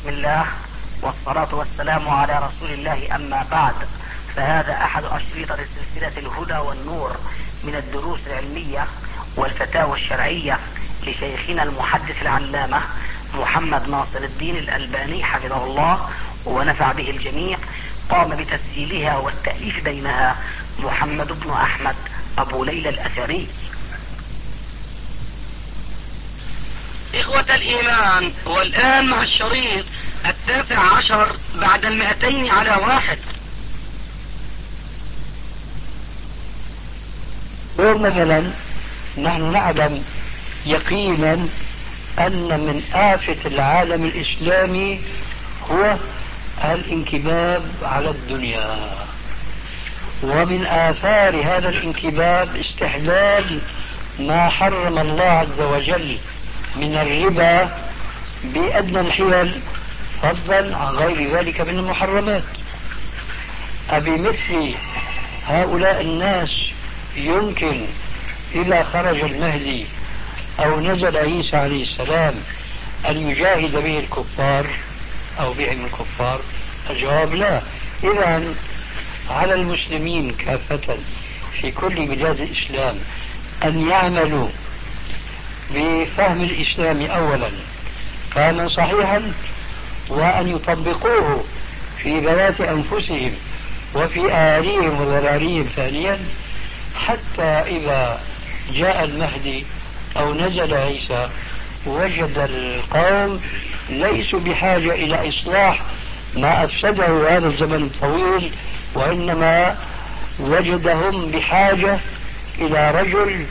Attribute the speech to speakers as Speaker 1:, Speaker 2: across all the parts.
Speaker 1: بسم الله والصلاة والسلام على رسول الله، أما بعد، فهذا أحد أشرطة سلسلة الهدى والنور من الدروس العلمية والفتاوى الشرعية لشيخنا المحدث العلامة محمد ناصر الدين الألباني حفظه الله ونفع به الجميع. قام بتسجيلها والتأليف بينها محمد بن أحمد أبو ليلى الأثري.
Speaker 2: إخوة الإيمان، والآن مع الشريط 19 بعد 200 على 1.
Speaker 3: مثلا نحن نعلم يقينا أن من آفة العالم الإسلامي هو الانكباب على الدنيا، ومن آثار هذا الانكباب استحلال ما حرم الله عز وجل من الربا بأدنى الحيل، فضلا عن غير ذلك من المحرمات. أبمثل هؤلاء الناس يمكن إذا خرج المهدي أو نزل عيسى عليه السلام أن يجاهد به الكفار أو بهم الكفار؟ الجواب لا. إذن على المسلمين كافة في كل بلاد الإسلام أن يعملوا بفهم الإسلام أولا فهما صحيحا، وأن يطبقوه في ذوات أنفسهم وفي أهاليهم وذراريهم ثانيا، حتى إذا جاء المهدي أو نزل عيسى وجد القوم ليسوا بحاجة إلى إصلاح ما أفسده هذا الزمن الطويل، وإنما وجدهم بحاجة إلى رجل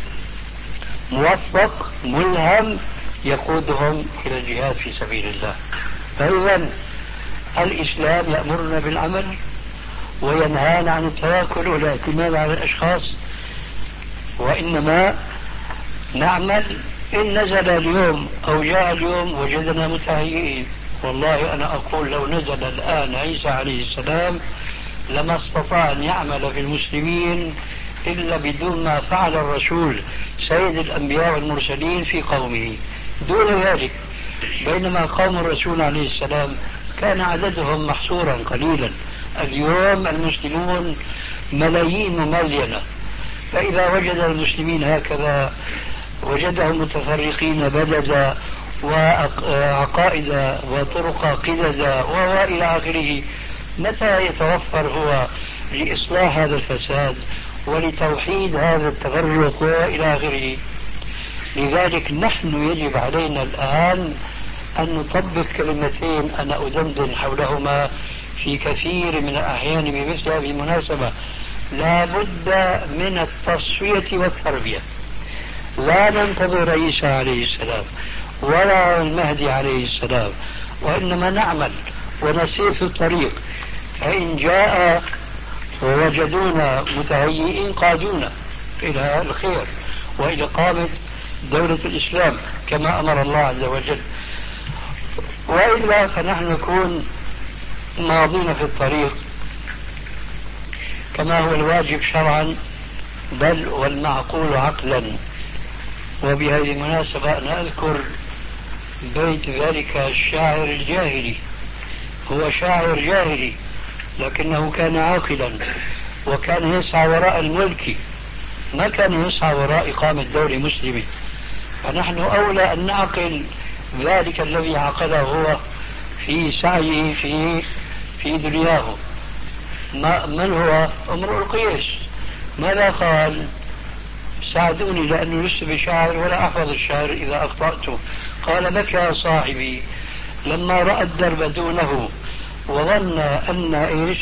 Speaker 3: موفق ملهم يقودهم إلى الجهاد في سبيل الله. فإذا الإسلام يأمرنا بالعمل وينهانا عن التواكل والاعتماد على الأشخاص، وإنما نعمل. إن نزل اليوم أو جاء اليوم وجدنا متهيئين، والله أنا أقول لو نزل الآن عيسى عليه السلام لما استطاع أن يعمل في المسلمين إلا بدون ما فعل الرسول سيد الأنبياء والمرسلين في قومه دون ذلك. بينما قوم الرسول عليه السلام كان عددهم محصورا قليلا، اليوم المسلمون ملايين مملينة. فإذا وجد المسلمين هكذا وجدهم متفرقين بددا وعقائد وطرق قددا وإلى آخره، متى يتوفر هو لإصلاح هذا الفساد ولتوحيد هذا التفرق وإلى آخره؟ لذلك نحن يجب علينا الآن أن نطبق كلمتين أنا أدندن حولهما في كثير من الأحيان بمثل هذه المناسبة. لا بد من التصفية والتربية. لا ننتظر عيسى عليه السلام ولا المهدي عليه السلام، وإنما نعمل ونسير في الطريق. فإن جاء ووجدونا متهيئين قادونا إلى الخير وإلى إقامة دولة الإسلام كما أمر الله عز وجل، وإلا فنحن نكون ماضين في الطريق كما هو الواجب شرعا بل والمعقول عقلا. وبهذه المناسبة أنا أذكر بيت ذلك الشاعر الجاهلي. هو شاعر جاهلي لكنه كان عاقلا وكان يسعى وراء الملك، ما كان يسعى وراء إقامة دولة مسلمة. فنحن أولى أن نعقل ذلك الذي عقله هو في سعيه في دنياه. من هو؟ امرؤ القيس. ماذا قال؟ ساعدوني لأنه لست بشاعر ولا أحفظ الشعر إذا أخطأت. قال: بكى صاحبي لما رأى الدرب دونه وظن أن إيش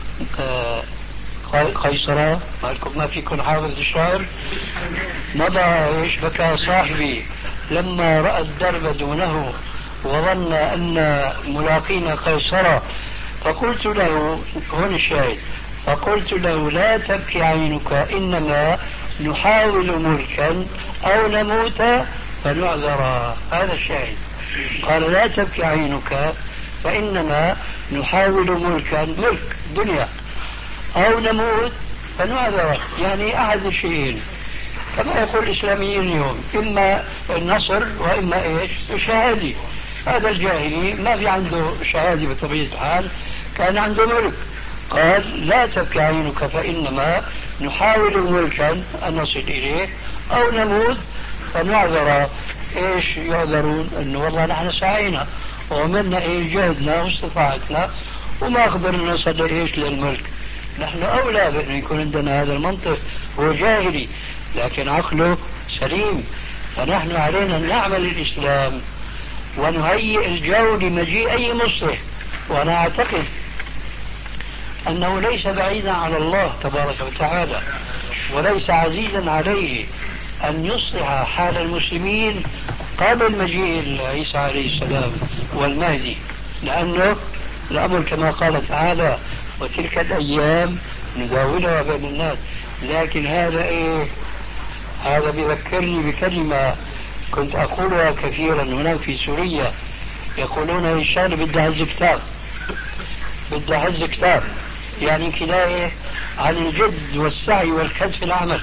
Speaker 3: قيصرة. ما فيكم حافظ الشعر؟ مضى إيش؟ بكى صاحبي لما رأى الدرب دونه وظن أن ملاقين قيصرة. فقلت له، هنا الشاهد، فقلت له: لا تبكي عينك، إنما نحاول ملكا أو نموت فنعذر. هذا الشاهد. قال: لا تبكي عينك فإنما نحاول ملكا، ملك دنيا، أو نموت فنعذر، يعني أحد الشيئين. كما يقول الإسلاميين اليوم، إما النصر وإما إيش؟ الشهادة. هذا الجاهلي ما في عنده شهادة بطبيعة الحال، كان عنده ملك. قال لا تبكي عينك فإنما نحاول ملكا أن نصل إليه أو نموت فنعذر. إيش يعذرون؟ أنه والله نحن سعينا وعملنا إيه جهدنا واستطاعتنا وما قدرنا نصل إيش للملك. نحن أولى بأن يكون عندنا هذا المنطق. هو جاهلي لكن عقله سليم، فنحن علينا أن نعمل الإسلام ونهيئ الجو لمجيء أي مصلح. وأنا أعتقد أنه ليس بعيدا على الله تبارك وتعالى وليس عزيزا عليه أن يصلح حال المسلمين قبل مجيء عيسى عليه السلام والمهدي، لأنه الأمر كما قال تعالى وتلك الأيام نداولها بين الناس. لكن هذا إيه؟ هذا بذكرني بكلمة كنت أقولها كثيرا هناك في سوريا. يقولون هشام بدها هز كتاب، بدها هز كتاب، يعني كناية عن الجد والسعي والكد في العمل.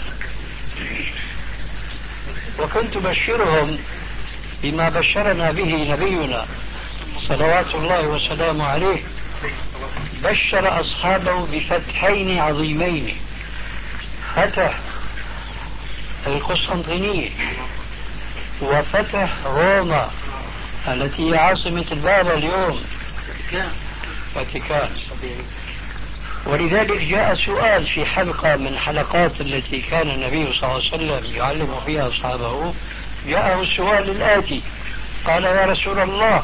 Speaker 3: وكنت بشرهم بما بشرنا به نبينا صلوات الله وسلامه عليه. بشر أصحابه بفتحين عظيمين، فتح القسطنطينية وفتح روما التي هي عاصمة البابا اليوم، فاتيكان. ولذلك جاء سؤال في حلقة من حلقات التي كان النبي صلى الله عليه وسلم يعلم فيها أصحابه، جاءه السؤال الآتي: قال يا رسول الله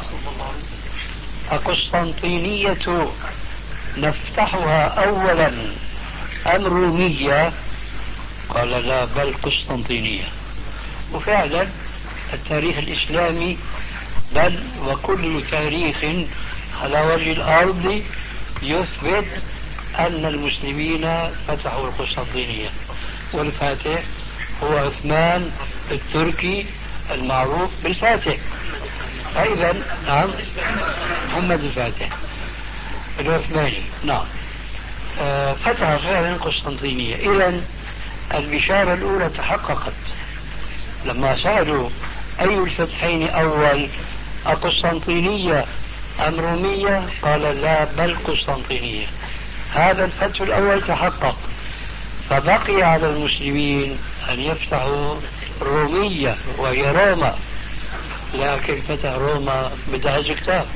Speaker 3: أقسطنطينية نفتحها أولا أم رومية؟ قال لا بل قسطنطينية. وفعلا التاريخ الإسلامي بل وكل تاريخ على وجه الأرض يثبت أن المسلمين فتحوا القسطنطينية، والفاتح هو عثمان التركي المعروف بالفاتح. أيضا نعم محمد الفاتح العثماني نعم. فتح فعلا قسطنطينية. إذن البشارة الأولى تحققت لما سألوا أي الفتحين أول أقسطنطينية أم رومية؟ قال لا بل قسطنطينية. هذا الفتح الأول تحقق، فبقي على المسلمين أن يفتحوا رومية وهي روما. لكن فتح روما بدها كتاب.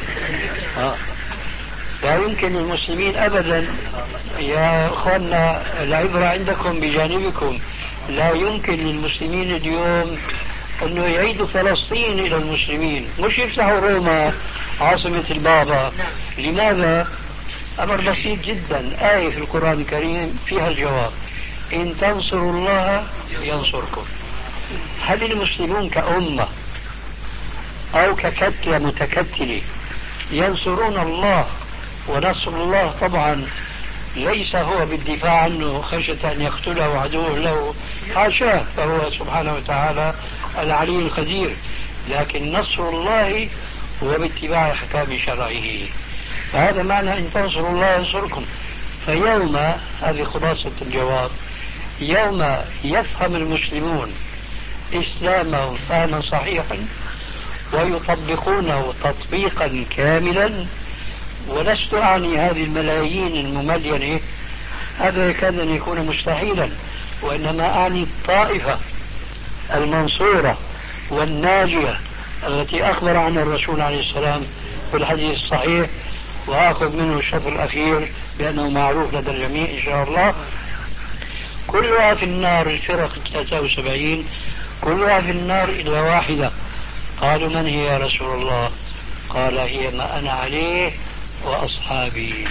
Speaker 3: لا يمكن للمسلمين أبدا يا أخوانا، العبرة عندكم بجانبكم، لا يمكن للمسلمين اليوم أنه يعيدوا فلسطين إلى المسلمين، مش يفتحوا روما عاصمة البابا. لماذا؟ أمر بسيط جدا، آية في القرآن الكريم فيها الجواب: إن تنصروا الله ينصركم. هل المسلمون كأمة أو ككتلة متكتلة ينصرون الله؟ ونصر الله طبعا ليس هو بالدفاع عنه خشية أن يقتله عدوه له، حاشاه، فهو سبحانه وتعالى العلي القدير. لكن نصر الله هو باتباع أحكام شرعه. فهذا معنى إن تنصروا الله ينصركم. فيوم، هذه خلاصة الجواب، يوم يفهم المسلمون إسلامهم فهما صحيحا ويطبقونه تطبيقا كاملا، ولست أعني هذه الملايين المملينة، هذا يكاد أن يكون مستحيلا، وإنما أعني الطائفة المنصورة والناجية التي أخبر عنها الرسول عليه السلام في الحديث الصحيح، وآخذ منه الشطر الأخير بأنه معروف لدى الجميع إن شاء الله. كلها في النار، الفرق 73 كلها في النار إلا واحدة. قالوا من هي يا رسول الله؟ قال هي ما أنا عليه وأصحابي.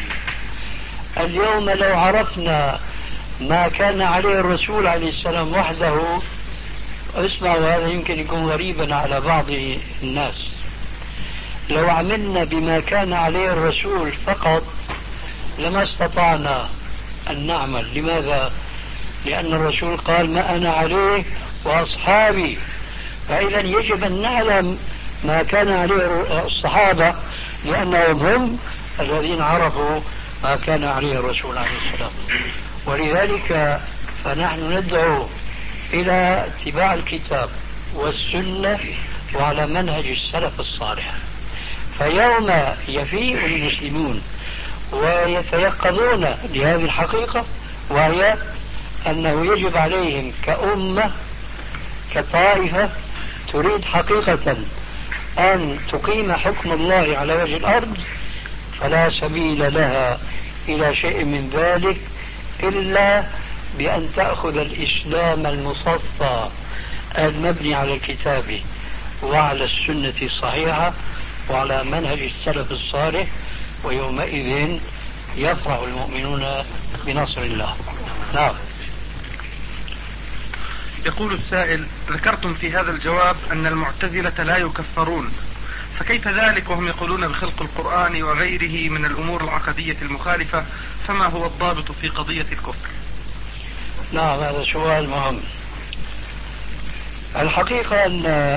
Speaker 3: اليوم لو عرفنا ما كان عليه الرسول عليه السلام وحده، اسمعوا هذا يمكن يكون غريبا على بعض الناس، لو عملنا بما كان عليه الرسول فقط لما استطعنا أن نعمل. لماذا؟ لأن الرسول قال ما أنا عليه وأصحابي، فإذا يجب أن نعلم ما كان عليه الصحابة، لأنهم هم الذين عرفوا ما كان عليه الرسول عليه السلام. ولذلك فنحن ندعو إلى اتباع الكتاب والسنة وعلى منهج السلف الصالح. فيوم يفيء المسلمون ويتيقظون لهذه الحقيقة، وهي أنه يجب عليهم كأمة كطائفة تريد حقيقة أن تقيم حكم الله على وجه الأرض، فلا سبيل لها إلى شيء من ذلك إلا بأن تأخذ الإسلام المصفى المبني على الكتاب وعلى السنة الصحيحة وعلى منهج السلف الصالح، ويومئذ يفرح المؤمنون بنصر الله. نعم.
Speaker 4: يقول السائل: ذكرتم في هذا الجواب أن المعتزلة لا يكفرون، فكيف ذلك وهم يقولون بخلق القرآن وغيره من الأمور العقدية المخالفة؟ فما هو الضابط في قضية الكفر؟
Speaker 3: نعم، هذا سؤال مهم. الحقيقة أن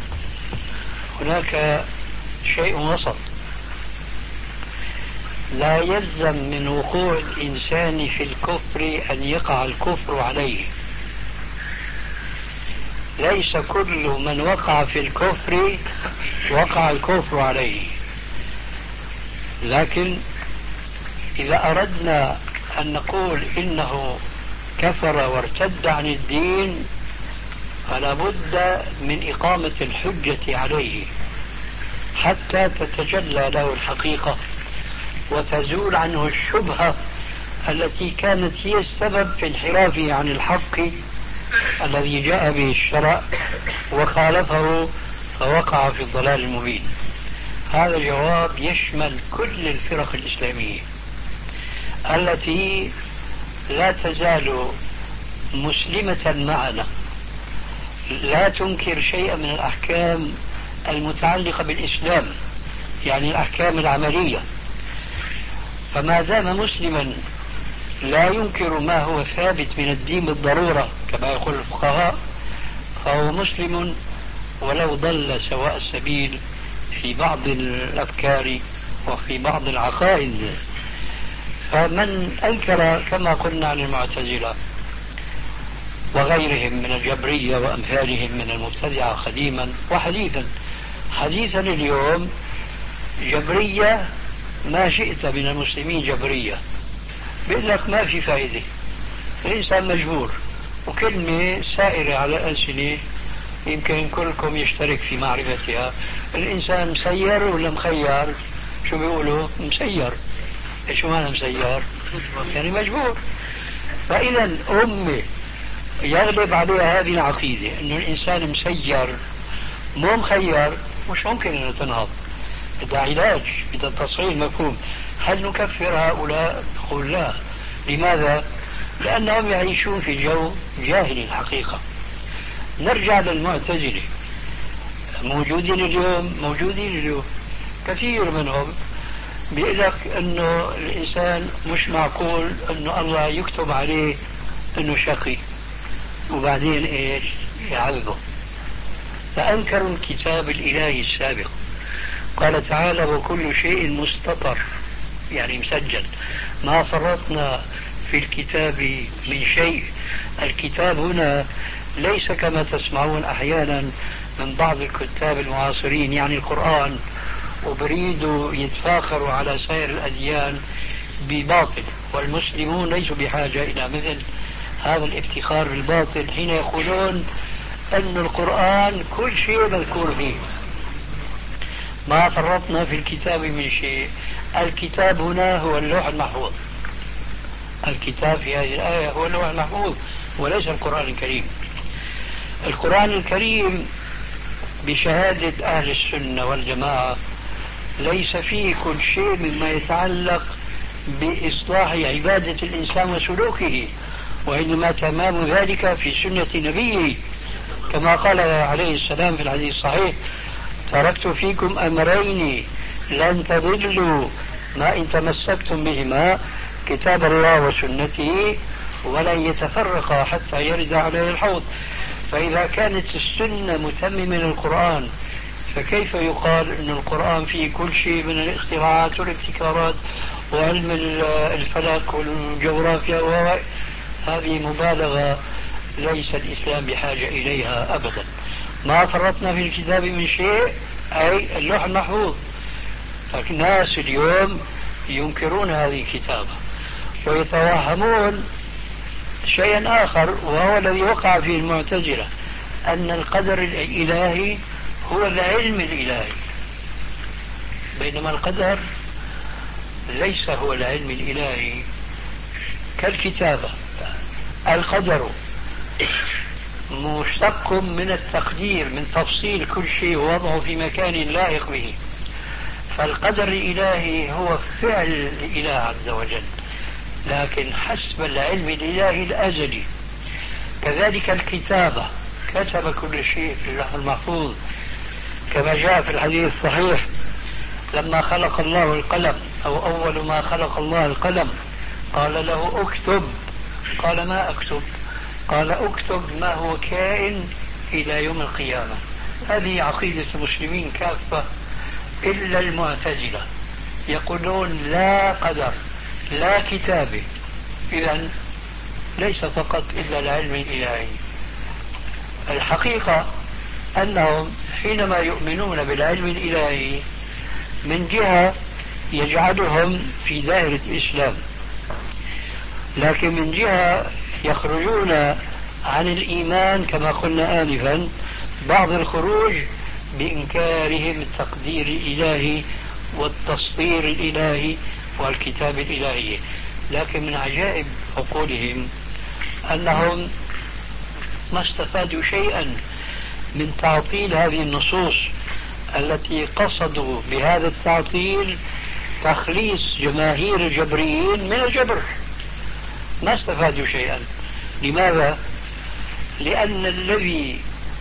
Speaker 3: هناك شيء وسط. لا يلزم من وقوع الإنسان في الكفر أن يقع الكفر عليه. ليس كل من وقع في الكفر وقع الكفر عليه، لكن إذا أردنا أن نقول إنه كفر وارتد عن الدين فلا بد من إقامة الحجة عليه حتى تتجلى له الحقيقة وتزول عنه الشبهة التي كانت هي السبب في انحرافه عن الحق الذي جاء به الشرع وخالفه فوقع في الضلال المبين. هذا الجواب يشمل كل الفرق الإسلامية التي لا تزال مسلمة معنا، لا تنكر شيئا من الأحكام المتعلقة بالإسلام، يعني الأحكام العملية. فما دام مسلما لا ينكر ما هو ثابت من الدين بالضرورة كما يقول الفقهاء، فهو مسلم ولو ضل سواء السبيل في بعض الأفكار وفي بعض العقائد. فمن أنكر كما قلنا عن المعتزلة وغيرهم من الجبرية وأمثالهم من المبتدعة قديما وحديثا، حديثا اليوم جبرية ما شئت من المسلمين جبرية بيقول لك ما في فائدة، الإنسان مجبور، وكلمة سائرة على الألسنة يمكن كلكم يشترك في معرفتها. الإنسان مسير ولا مخير؟ شو بيقولوا؟ مسير. شو معنى مسير؟ يعني مجبور. فإذا أمة يغلب عليها هذه العقيدة أنه الإنسان مسير مو مخير، مش ممكن أن تنهض. بدها علاج، بدها تصحيح مفهوم. هل نكفر هؤلاء؟ نقول لا. لماذا؟ لأنهم يعيشون في جو جاهلي الحقيقة. نرجع للمعتزلة، موجودين اليوم كثير منهم بيقول لك انه الانسان مش معقول انه الله يكتب عليه انه شقي وبعدين ايش يعذبه. فانكروا الكتاب الالهي السابق. قال تعالى: وكل شيء مستطر، يعني مسجل، ما فرطنا في الكتاب من شيء. الكتاب هنا ليس كما تسمعون احيانا من بعض الكتاب المعاصرين يعني القرآن، وبريدوا يتفاخروا على سائر الأديان بباطل، والمسلمون ليسوا بحاجة إلى مثل هذا الافتخار بالباطل حين يقولون أن القرآن كل شيء مذكور فيه. ما فرطنا في الكتاب من شيء. الكتاب هنا هو اللوح المحفوظ. الكتاب في هذه الآية هو اللوح المحفوظ وليس القرآن الكريم. القرآن الكريم بشهادة أهل السنة والجماعة ليس فيه كل شيء مما يتعلق بإصلاح عبادة الإنسان وسلوكه، وإنما تمام ذلك في سنة نبيه كما قال عليه السلام في الحديث الصحيح: تركت فيكم أمرين لن تضلوا ما إن تمسكتم بهما، كتاب الله وسنته، ولن يتفرقا حتى يرد عليه الحوض. فإذا كانت السنة متممة للقرآن فكيف يقال أن القرآن فيه كل شيء من الاختراعات والابتكارات وعلم الفلك والجغرافيا؟ هذه مبالغة ليس الإسلام بحاجة إليها أبدا. ما فرطنا في الكتاب من شيء، أي اللوح المحفوظ. فالناس اليوم ينكرون هذه الكتابة ويتوهمون شيئا آخر، وهو الذي وقع فيه المعتزلة، أن القدر الإلهي هو العلم الإلهي، بينما القدر ليس هو العلم الإلهي كالكتابة. القدر مشتق من التقدير، من تفصيل كل شيء ووضعه في مكان لائق به. فالقدر الإلهي هو فعل الإله عز وجل، لكن حسب العلم الإلهي الأزلي. كذلك الكتابة، كتب كل شيء في اللوح المحفوظ، كما جاء في الحديث الصحيح لما خلق الله القلم، أو أول ما خلق الله القلم قال له اكتب، قال ما أكتب؟ قال اكتب ما هو كائن إلى يوم القيامة. هذه عقيدة المسلمين كافة إلا المعتزلة، يقولون لا قدر لا كتابة. إذن ليس فقط إلا العلم الإلهي. الحقيقة أنهم حينما يؤمنون بالعلم الإلهي من جهة يجعلهم في دائرة الإسلام، لكن من جهة يخرجون عن الإيمان كما قلنا آنفا، بعض الخروج بإنكارهم التقدير الإلهي والتسطير الإلهي والكتاب الإلهي. لكن من عجائب عقولهم أنهم ما استفادوا شيئا من تعطيل هذه النصوص التي قصدوا بهذا التعطيل تخليص جماهير الجبريين من الجبر. ما استفادوا شيئا. لماذا؟ لأن الذي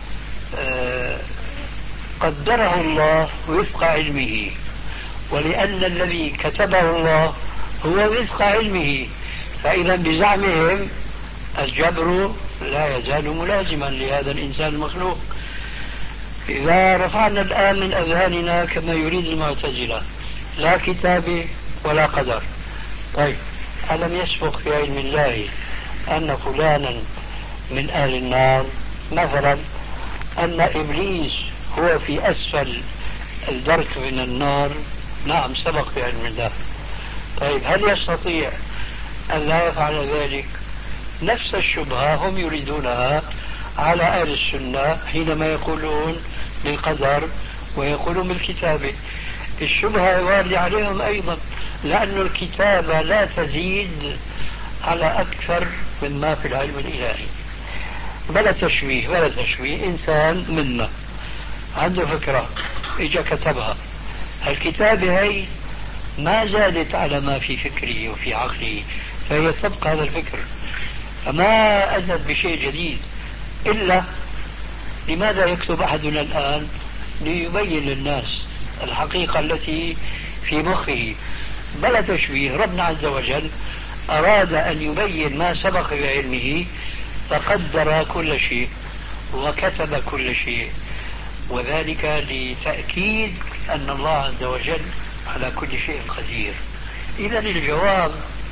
Speaker 3: قدره الله وفق علمه، ولأن الذي كتبه الله هو وفق علمه. فإذا بزعمهم الجبر لا يزال ملازما لهذا الإنسان المخلوق. إذا رفعنا الآن من أذهاننا كما يريد المعتزلة لا كتاب ولا قدر، طيب ألم يسبق في علم الله أن فلانا من أهل النار؟ مثلا أن إبليس هو في أسفل الدرك من النار، نعم سبق في علم الله. طيب هل يستطيع أن لا يفعل ذلك؟ نفس الشبهة هم يريدونها على أهل السنة حينما يقولون بالقدر ويقولون بالكتابة. الشبهة واردة عليهم أيضا، لأن الكتابة لا تزيد على أكثر مما في العلم الإلهي. بلا تشويه بلا تشويه، إنسان منا عنده فكرة إجا كتبها، الكتابة هي ما زادت على ما في فكره وفي عقله، فهي تبقى هذا الفكر، فما أزد بشيء جديد. إلا لماذا يكتب أحدنا الآن؟ ليبين للناس الحقيقة التي في مخه. بلا تشويه، ربنا عز وجل أراد أن يبين ما سبق بعلمه فقدر كل شيء وكتب كل شيء، وذلك لتأكيد أن الله عز وجل على كل شيء قدير. إذا الجواب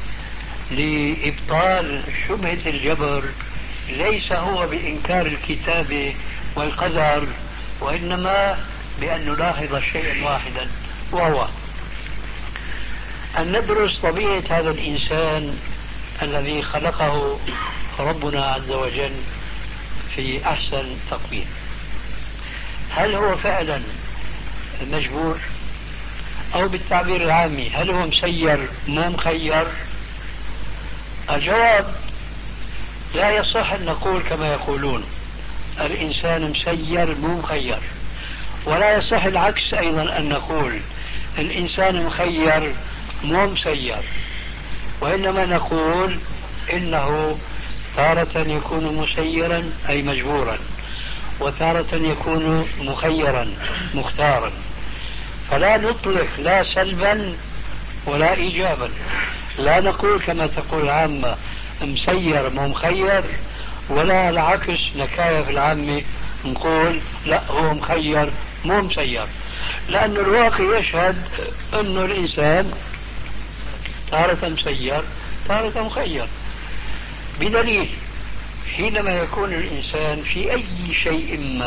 Speaker 3: لإبطال شبهة الجبر ليس هو بإنكار الكتاب والقدر، وإنما بأن نلاحظ شيئا واحدا، وهو أن ندرس طبيعة هذا الإنسان الذي خلقه ربنا عز وجل في أحسن تقويم. هل هو فعلا مجبور؟ أو بالتعبير العامي هل هو مسير مو مخير؟ الجواب لا يصح أن نقول كما يقولون الإنسان مسير مو مخير، ولا يصح العكس أيضا أن نقول الإنسان مخير مو مسير، وإنما نقول إنه تارة يكون مسيرا أي مجبورا، وتارة يكون مخيرا مختارا. فلا نطلق لا سلبا ولا إيجابا، لا نقول كما تقول العامة مسير مو مخير، ولا العكس نكاية في العامة نقول لا هو مخير مو مسير، لأن الواقع يشهد أن الإنسان تارة مسير تارة مخير. بدليل حينما يكون الإنسان في أي شيء ما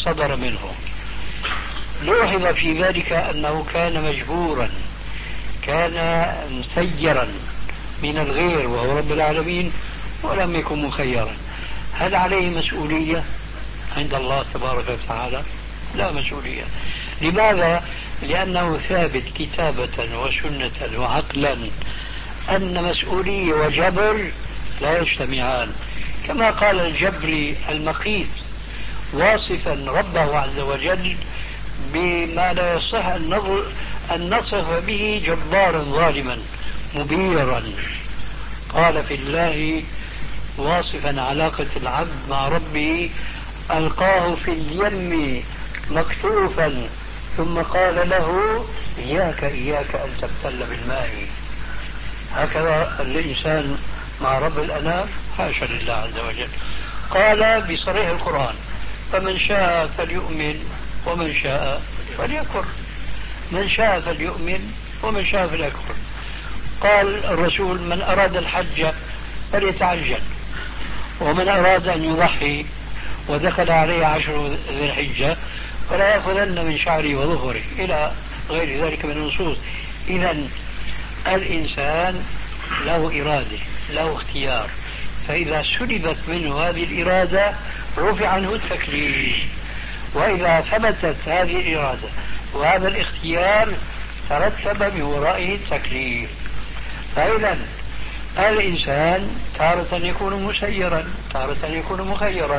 Speaker 3: صدر منه. لوحظ في ذلك أنه كان مجبورا، كان مسيرا من الغير وهو رب العالمين، ولم يكن مخيرا. هل عليه مسؤولية عند الله تبارك وتعالى؟ لا مسؤولية. لماذا؟ لأنه ثابت كتابة وسنة وعقلا أن مسؤولية وجبر لا يجتمعان، كما قال الجبري المقيت واصفا ربه عز وجل بما لا يصح أن نصف به جبارا ظالما مبيرا. قال في الله واصفا علاقة العبد مع ربه: ألقاه في اليم مكتوفا ثم قال له: إياك أن تبتل بالماء. هكذا الإنسان مع رب الأنام؟ حاشا لله عز وجل. قال بصريح القرآن: فمن شاء فليؤمن ومن شاء فليكفر. من شاء فليؤمن ومن شاء فليكفر. قال الرسول: من أراد الحج فليتعجل، ومن أراد أن يضحي ودخل عليه 10 ذي الحجة فلا يأخذن من شعره وظهره، إلى غير ذلك من النصوص. إذا الإنسان له إرادة، له اختيار، فإذا سلبت منه هذه الإرادة رفع عنه التكليف، وإذا ثبتت هذه الإرادة وهذا الاختيار ترتب من ورائه التكليف. فإذا الإنسان تارة يكون مسيرا، تارة يكون مخيرا.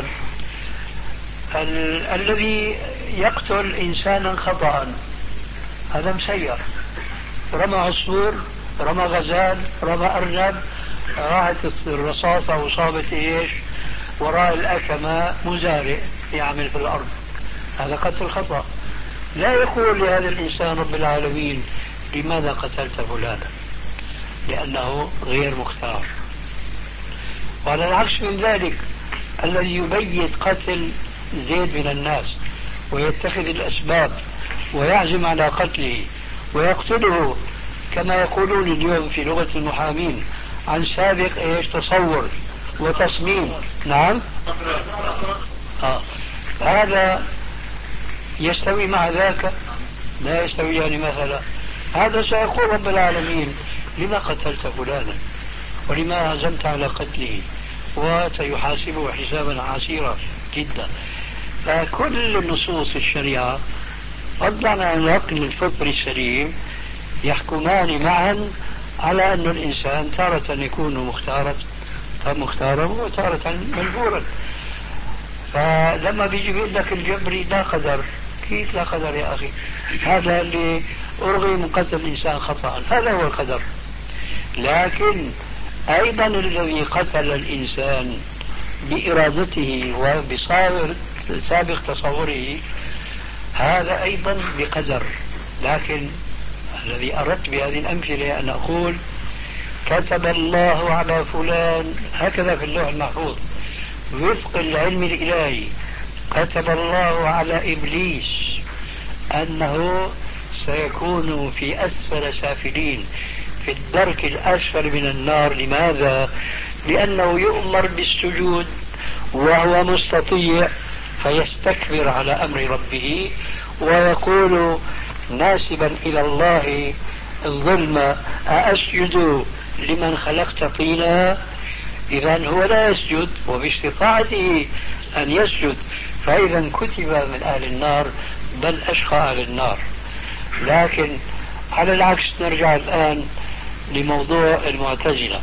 Speaker 3: الذي يقتل إنسانا خطأ هذا مسير، رمى عصفور، رمى غزال، رمى أرنب، راحت الرصاصة وصابت إيش وراء الأكمة، مزارع يعمل في الأرض، هذا قتل خطأ. لا يقول لهذا الإنسان رب العالمين: لماذا قتلت فلانا؟ لأنه غير مختار. وعلى العكس من ذلك، الذي يبيت قتل زيد من الناس ويتخذ الأسباب ويعزم على قتله ويقتله كما يقولون اليوم في لغة المحامين عن سابق ايش تصور وتصميم. نعم، هذا يستوي مع ذاك؟ لا يستوي. يعني مثلا هذا سيقول رب العالمين: لما قتلت فلانا ولما عزمت على قتله، وسيحاسبه حسابا عسيرا جدا. فكل نصوص الشريعة فضلا عن العقل الفطري السليم يحكمان معا على أن الإنسان تارة يكون مختارا وتارة مجبورا. فلما بيجي بيقول لك الجبري لا قدر، كيف لا قدر يا أخي؟ هذا اللي أرغي من قتل الإنسان خطأ، هذا هو القدر. لكن أيضا الذي قتل الإنسان بإرادته وبسابق تصوره هذا أيضا بقدر. لكن الذي أردت بهذه الأمثلة أن أقول: كتب الله على فلان، هكذا في اللوح المحفوظ وفق العلم الإلهي، كتب الله على إبليس أنه سيكون في أسفل سافلين، في الدرك الأسفل من النار. لماذا؟ لأنه يؤمر بالسجود وهو مستطيع فيستكبر على أمر ربه ويقول ناسبا إلى الله الظلم: أأسجد لمن خلقت طينا؟ إذن هو لا يسجد وباستطاعته أن يسجد، فإذا كتب من أهل النار، بل أشقى أهل النار. لكن على العكس نرجع الآن لموضوع المعتزلة.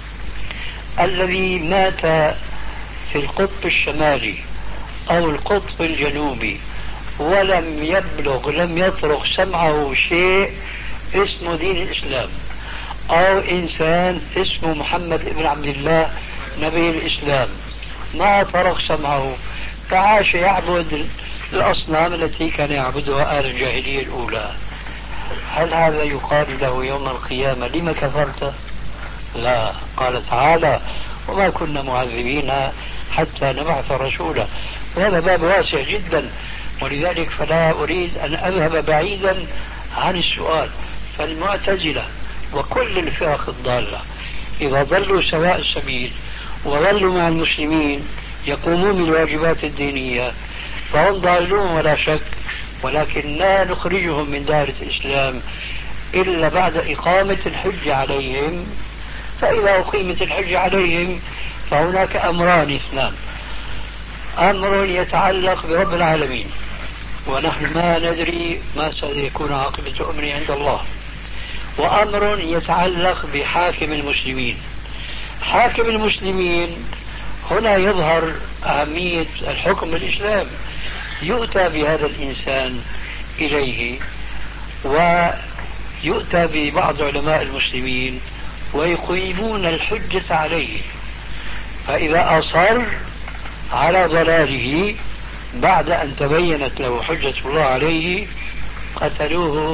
Speaker 3: الذي مات في القطب الشمالي أو القطب الجنوبي ولم يطرق سمعه شيء اسمه دين الإسلام، أو إنسان اسمه محمد بن عبد الله نبي الإسلام، ما طرق سمعه، فعاش يعبد الأصنام التي كان يعبدها أهل الجاهلية الأولى. هل هذا يقال له يوم القيامة: لما كفرت؟ لا. قال تعالى: وما كنا معذبين حتى نبعث رسولا. وهذا باب واسع جدا، ولذلك فلا أريد أن أذهب بعيدا عن السؤال. فالمعتزلة وكل الفرق الضالة إذا ضلوا سواء السبيل وظلوا مع المسلمين يقومون بالواجبات الدينية، فهم ضالون ولا شك، ولكن لا نخرجهم من دائرة الإسلام إلا بعد إقامة الحجة عليهم. فإذا أقيمت الحجة عليهم فهناك أمران اثنان: أمر يتعلق برب العالمين ونحن ما ندري ما سيكون عاقبة أمره عند الله، وأمر يتعلق بحاكم المسلمين. حاكم المسلمين هنا يظهر أهمية الحكم الإسلام. يؤتى بهذا الإنسان إليه ويؤتى ببعض علماء المسلمين ويقيمون الحجة عليه، فإذا أصر على ضلاله بعد أن تبينت له حجة الله عليه قتلوه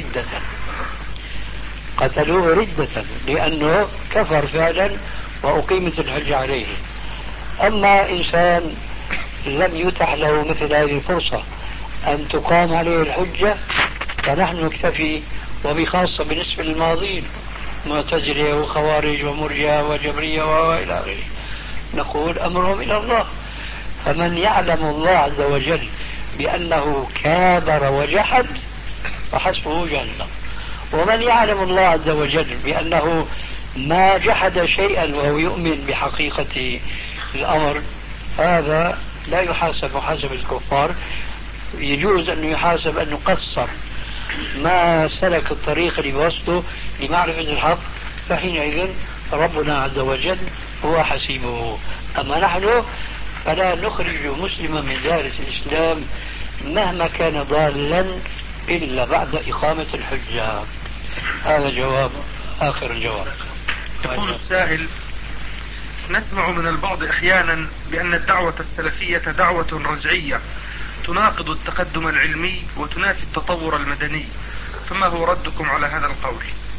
Speaker 3: ردة لأنه كفر فعلا وأقيمت الحجة عليه. أما إنسان لم يتح له مثل هذه الفرصة أن تقام عليه الحجة فنحن نكتفي، وبخاصة بالنسبة للماضين معتزلة وخوارج ومرجئة وجبرية وإلى آخره، نقول أمرهم إلى الله. فمن يعلم الله عز وجل بأنه كابر وجحد فحسبه جهنم، ومن يعلم الله عز وجل بأنه ما جحد شيئا وهو يؤمن بحقيقة الأمر هذا لا يحاسب محاسبة الكفار. يجوز أن يحاسب أنه قصر ما سلك الطريق اللي بوسطه لمعرفة الحق، فحينئذ ربنا عز وجل هو حسيبه. أما نحن فلا نخرج مسلما من دائرة الإسلام مهما كان ضالا إلا بعد إقامة الحجة. هذا جواب، آخر الجواب.
Speaker 4: يقول السائل: نسمع من البعض أحيانا بأن الدعوة السلفية دعوة رجعية تناقض التقدم العلمي وتنافي التطور المدني، فما هو ردكم على هذا القول؟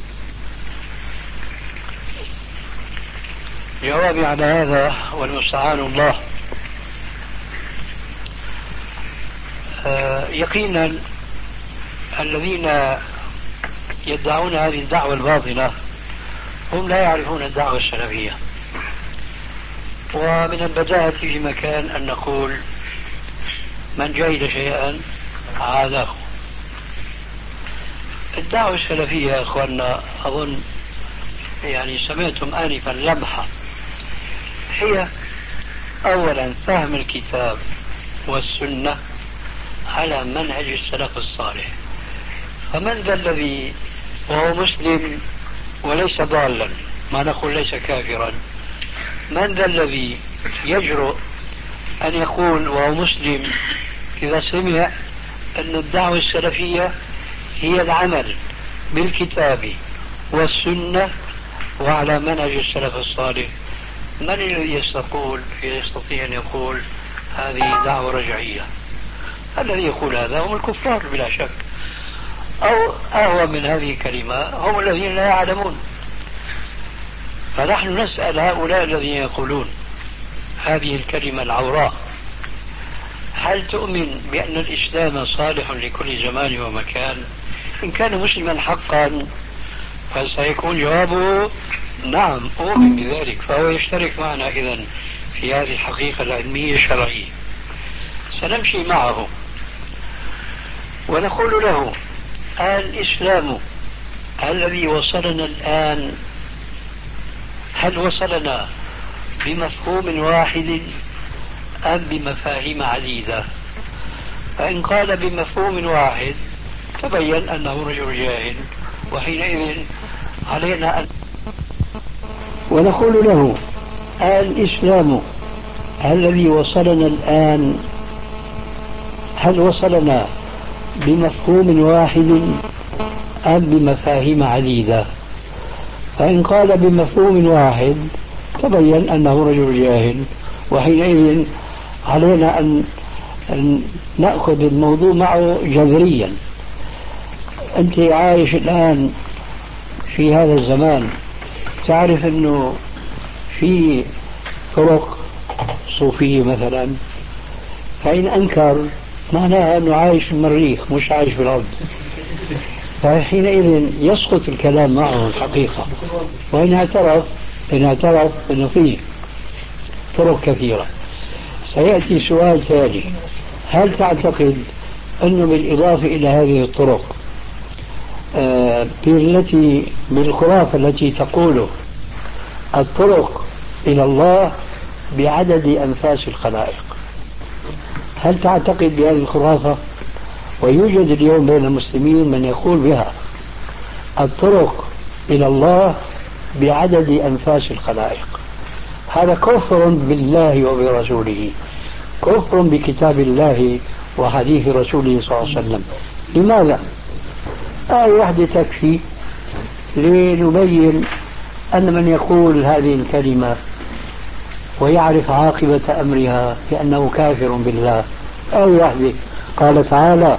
Speaker 3: جوابي على هذا والمستعان الله. يقينا الذين يدعون هذه الدعوة الباطلة هم لا يعرفون الدعوة السلفية، ومن البداهة في مكان أن نقول من جهل شيئا عاده. الدعوة السلفية يا أخوانا أظن يعني سمعتم آنفا لمحة، هي أولا فهم الكتاب والسنة على منهج السلف الصالح. فمن ذا الذي وهو مسلم وليس ضالا، ما نقول ليس كافرا، من ذا الذي يجرؤ أن يقول وهو مسلم إذا سمع أن الدعوة السلفية هي العمل بالكتاب والسنة وعلى منهج السلف الصالح؟ من الذي يستطيع أن يقول هذه دعوة رجعية؟ الذي يقول هذا هم الكفار بلا شك، أو أهوى من هذه الكلمة هم الذين لا يعلمون. فنحن نسأل هؤلاء الذين يقولون هذه الكلمة العوراء: هل تؤمن بأن الإسلام صالح لكل زمان ومكان؟ إن كان مسلما حقا فسيكون جوابه نعم أؤمن بذلك، فهو يشترك معنا إذن في هذه الحقيقة العلمية الشرعية. سنمشي معه ونقول له: الإسلام الذي وصلنا الآن هل وصلنا بمفهوم واحد أم بمفاهيم عديدة؟ فإن قال بمفهوم واحد تبين أنه رجل جاهل، وحينئذ علينا أن ونقول له: الإسلام الذي وصلنا الآن هل وصلنا بمفهوم واحد أم بمفاهيم عديدة؟ فإن قال بمفهوم واحد تبين أنه رجل جاهل، وحينئذ علينا أن نأخذ الموضوع معه جذريا. أنت عايش الآن في هذا الزمان، تعرف أنه في طرق صوفية مثلا، فإن أنكر معناها أنه عايش في المريخ مش عايش في الأرض، فحينئذ يسقط الكلام معه الحقيقة. وإن اعترف أنه فيه طرق كثيرة. سيأتي سؤال ثاني: هل تعتقد أنه بالإضافة إلى هذه الطرق بالخرافة التي تقوله الطرق إلى الله بعدد أنفاس الخلائق، هل تعتقد بهذه الخرافة؟ ويوجد اليوم بين المسلمين من يقول بها الطرق إلى الله بعدد أنفاس الخلائق. هذا كفر بالله وبرسوله، كفر بكتاب الله وحديث رسوله صلى الله عليه وسلم. لماذا؟ آية واحدة تكفي لنبين أن من يقول هذه الكلمة ويعرف عاقبة أمرها بأنه كافر بالله. آية واحدة قال تعالى: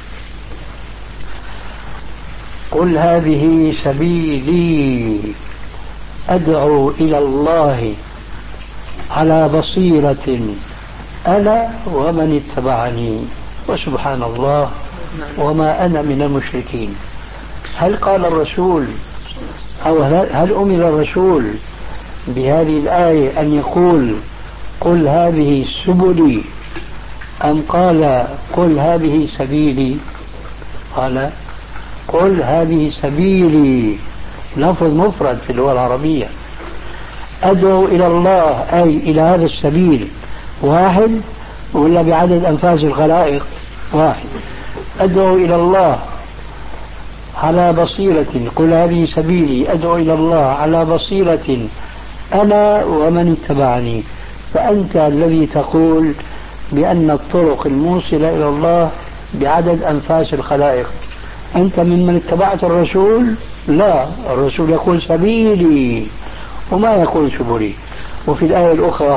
Speaker 3: قل هذه سبيلي أدعو إلى الله على بصيرة أنا ومن اتبعني وسبحان الله وما أنا من المشركين. هل قال الرسول أو هل أمر الرسول بهذه الآية أن يقول قل هذه سبلي أم قال قل هذه سبيلي؟ قال قل هذه سبيلي، لفظ مفرد في اللغة العربية. أدعو إلى الله أي إلى هذا السبيل واحد ولا بعدد أنفاس الخلائق؟ واحد. أدعو إلى الله على بصيرة، قل هذه سبيلي أدعو إلى الله على بصيرة أنا ومن اتبعني. فأنت الذي تقول بأن الطرق الموصلة إلى الله بعدد أنفاس الخلائق، أنت ممن اتبعت الرسول؟ لا، الرسول يقول سبيلي وما يقول سبلي. وفي الآية الأخرى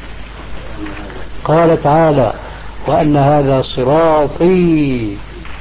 Speaker 3: قال تعالى: وأن هذا صراطي.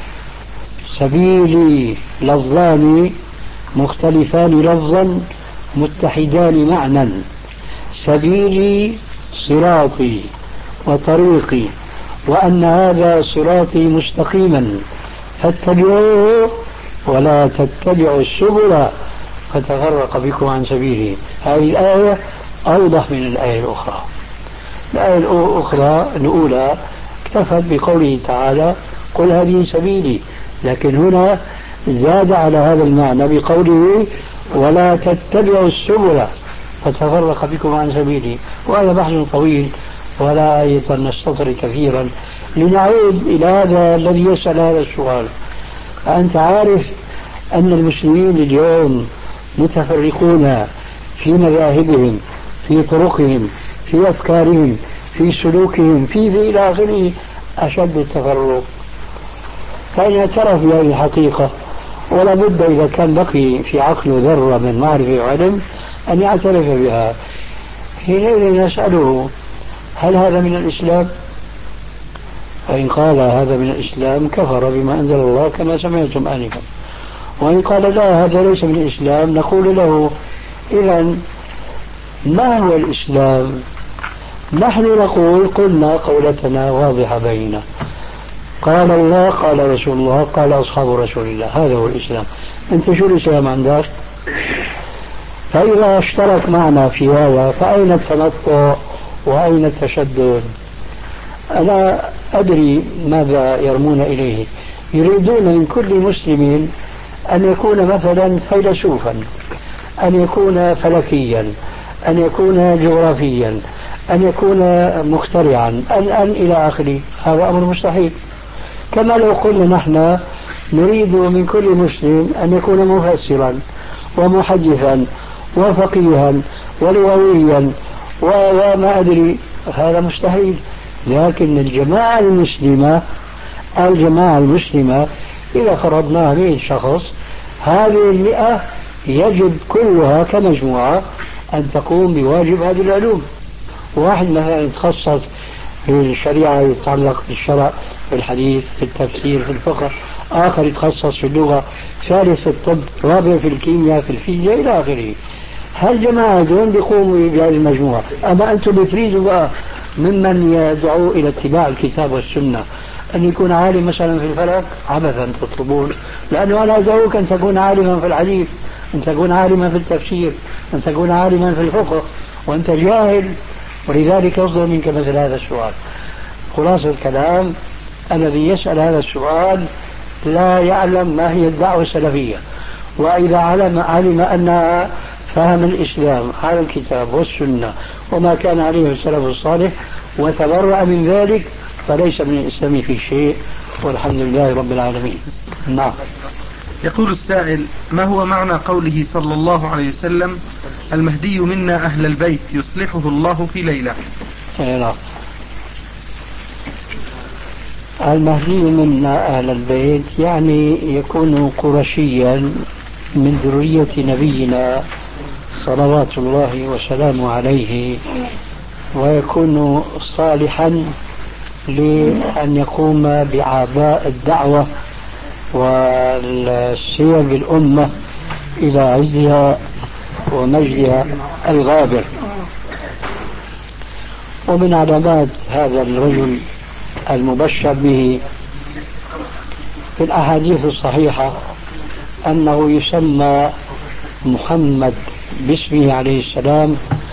Speaker 3: سبيلي لفظان مختلفان لفظا متحدان معنى. سبيلي صراطي وطريقي، وأن هذا صراطي مستقيما فاتبعوه ولا تتبعوا السبل فتفرق بكم عن سبيله. هذه الآية أوضح من الآية الأخرى. الآية الأخرى الأولى اكتفت بقوله تعالى قل هذه سبيلي، لكن هنا زاد على هذا المعنى بقوله ولا تتبعوا السبل فتفرق بكم عن سبيله. وهذا بحث طويل ولا أيضا نستطرد كثيرا لنعود إلى هذا الذي يسأل هذا السؤال. أنت عارف أن المسلمين اليوم متفرقون في مذاهبهم، في طرقهم، في أفكارهم، في سلوكهم، في إلى آخره أشد التفرق. فإن اعترف بهذه الحقيقة ولا بد إذا كان بقي في عقله ذرة من معرفة وعلم أن يعترف بها. حينئذ نسأله هل هذا من الإسلام؟ فإن قال هذا من الإسلام كفر بما أنزل الله كما سمعتم آنفا. وإن قال لا هذا ليس من الإسلام نقول له إذن ما هو الإسلام؟ نحن نقول قلنا قولتنا واضحة بيننا، قال الله قال رسول الله قال أصحاب رسول الله، هذا هو الإسلام. أنت شو الإسلام عندك؟ فإذا اشترك معنا في هذا فأين التنطع وأين التشدد؟ أنا أدري ماذا يرمون إليه. يريدون من كل مسلم أن يكون مثلا فيلسوفا، أن يكون فلكيا، أن يكون جغرافيا، أن يكون مخترعا، أن إلى آخره. هذا أمر مستحيل. كما لو قلنا نحن نريد من كل مسلم أن يكون مفسرا ومحدثا وفقيها ولغويا وما أدري، هذا مستحيل. لكن الجماعة المسلمة إذا فرضناها 100 شخص، هذه 100 يجب كلها كمجموعة أن تقوم بواجب هذه العلوم. واحد مثلا يتخصص في الشريعة يتعلق بالشرع، في الحديث، في التفسير، في الفقه، آخر يتخصص في اللغة، ثالث في الطب، رابع في الكيمياء، في الفيزياء إلى آخره. هالجماعة دون بيقوموا بهذه المجموعة. أما أنتم بتريدوا بقى ممن يدعو إلى اتباع الكتاب والسنة أن يكون عالم مثلا في الفلك، عبثا تطلبون، لأنه أنا أدعوك أن تكون عالما في الحديث، أن تكون عالما في التفسير، أن تكون عالما في الفقه، وأنت جاهل، ولذلك يصدر منك مثل هذا السؤال. خلاصة الكلام الذي يسأل هذا السؤال لا يعلم ما هي الدعوة السلفية، وإذا علم أنها فهم الإسلام على الكتاب والسنة وما كان عليه السلف الصالح وتبرأ من ذلك فليس من الإسلام في شيء، والحمد لله رب العالمين. نعم.
Speaker 4: يقول السائل: ما هو معنى قوله صلى الله عليه وسلم: المهدي منا أهل البيت يصلحه الله في ليلة؟
Speaker 3: نعم. المهدي منا أهل البيت يعني يكون قرشيا من ذرية نبينا صلوات الله وسلامه عليه، ويكون صالحا لأن يقوم بأعباء الدعوة والسير بالأمة إلى عزها ومجدها الغابر. ومن علامات هذا الرجل المبشر به في الأحاديث الصحيحة أنه يسمى محمد باسمه عليه السلام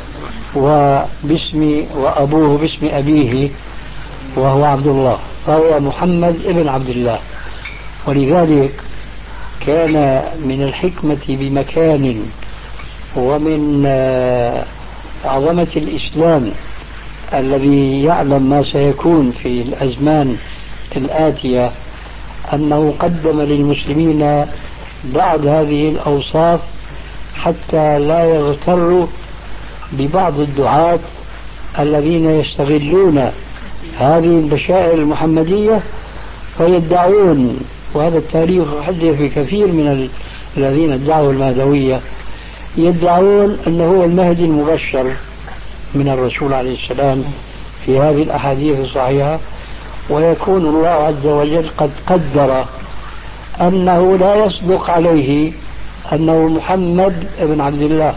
Speaker 3: وأبوه باسم أبيه وهو عبد الله، فهو محمد ابن عبد الله. ولذلك كان من الحكمة بمكان ومن عظمة الإسلام الذي يعلم ما سيكون في الأزمان الآتية أنه قدم للمسلمين بعض هذه الأوصاف حتى لا يغتروا ببعض الدعاة الذين يستغلون هذه البشائر المحمدية فيدعون، وهذا التاريخ يحدث في كثير من الذين ادعوا المهدوية، يدعون أنه هو المهدي المبشر من الرسول عليه السلام في هذه الأحاديث الصحيحة، ويكون الله عز وجل قد قدر أنه لا يصدق عليه أنه محمد بن عبد الله.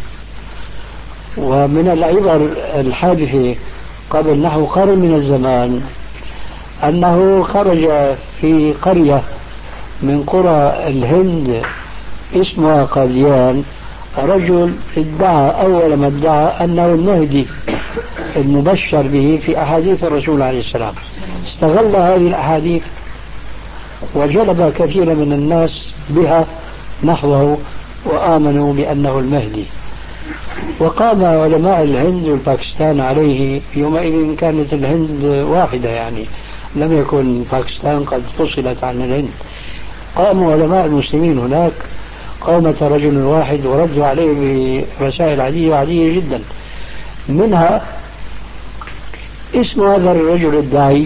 Speaker 3: ومن العبر الحادثة قبل نحو قرن من الزمان أنه خرج في قرية من قرى الهند اسمها قاديان رجل ادعى أول ما ادعى أنه المهدي المبشر به في أحاديث الرسول عليه السلام، استغل هذه الأحاديث وجلب كثير من الناس بها نحوه وآمنوا بأنه المهدي. وقام علماء الهند والباكستان عليه، يومئذ كانت الهند واحدة يعني لم يكن باكستان قد فصلت عن الهند، قاموا علماء المسلمين هناك قامة رجل واحد وردوا عليه برسائل عادية جدا. منها اسم هذا الرجل الداعي